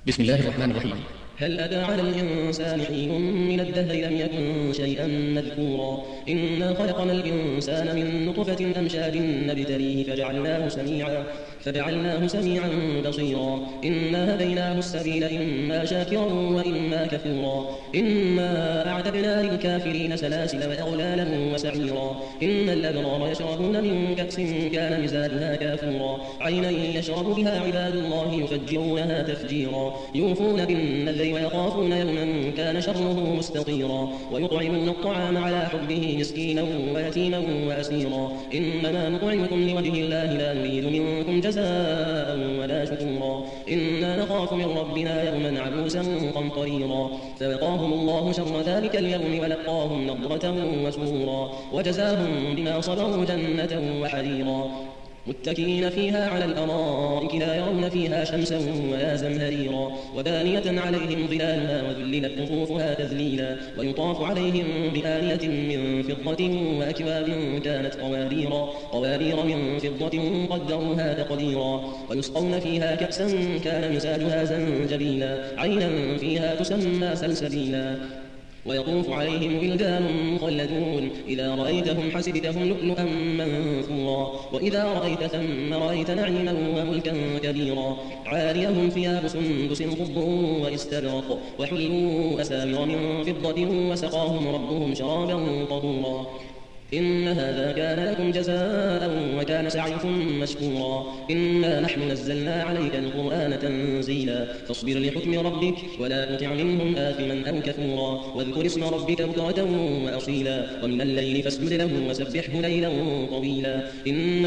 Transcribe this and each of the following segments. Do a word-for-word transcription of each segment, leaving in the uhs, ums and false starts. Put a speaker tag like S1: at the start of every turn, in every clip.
S1: بسم الله الرحمن الرحيم.
S2: هل أتى على الإنسان حين من الدهر لم يكن شيئا مذكورا إنا خلقنا الإنسان من نطفة أمشاج نبتليه فجعلناه سميعا فجعلناه سميعا بصيرا إنا هديناه السبيل إما شاكرا وإما كفورا إنا أعتدنا للكافرين سلاسل وأغلالا وسعيرا إن الأبرار يشربون من كأس كان مزاجها كافورا عينا يشرب بها عباد الله يفجرونها تفجيرا يوفون بالنذر ويخافون يوما كان شره مستطيرا ويطعمون الطعام على حبه مسكينا ويتيما وأسيرا إنما نطعمكم لوجه الله لا نريد منكم جزاء ولا شكورا إنا نخاف من ربنا يوما عبوسا قمطريرا فوقاهم الله شر ذلك اليوم ولقاهم نضرة وسرورا وجزاهم بما صبروا جنة وحريرا متكئين فيها على الأرائك لا يرون فيها شمسا ولا زمهريرا ودانية عليهم ظلالها وذللت قطوفها تذليلا ويطاف عليهم بآنية من فضة وأكواب كانت قواريرا قوارير من فضة قدروها تقديرا ويسقون فيها كأسا كان مزاجها زنجبيلا عينا فيها تسمى سلسبيلا ويطوف عليهم ولدان مخلدون إذا رأيتهم حسبتهم لؤلؤا منثورا وإذا رأيت ثم رأيت نعيما وملكا كبيرا عاليهم ثياب سندس خضر واستبرق وحلوا أساور من فضة وسقاهم ربهم شرابا طهورا إن هذا كان لكم جزاء وكان سعيكم مشكورا إنا نحن نزلنا عليك القرآن تنزيلا فاصبر لحكم ربك ولا تطع منهم آثما أو كفورا واذكر اسم ربك بكرة وأصيلا ومن الليل فاسجد له وسبحه ليلا طويلا إن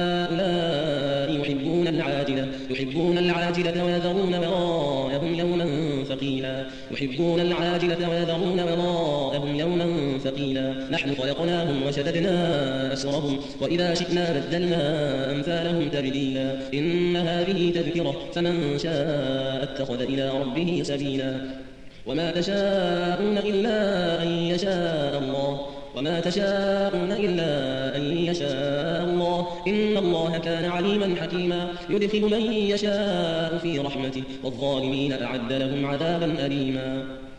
S2: هؤلاء يحبون العاجلة يحبون العاجلة ويذرون وراءهم يوما ثقيلا يحبون العاجلة ويذرون وراءهم يوما ثقيلا نحن خلقناهم وشددنا أسرهم وإذا شئنا بدلنا أمثالهم تبديلا إن هذه تذكرة فمن شاء اتخذ إلى ربه سبيلا وما تشاءون إلا أن يشاء الله وما تشاءون إلا أن يشاء الله إن الله كان عليما حكيما يدخل من يشاء في رحمته والظالمين أعد لهم عذابا أليما.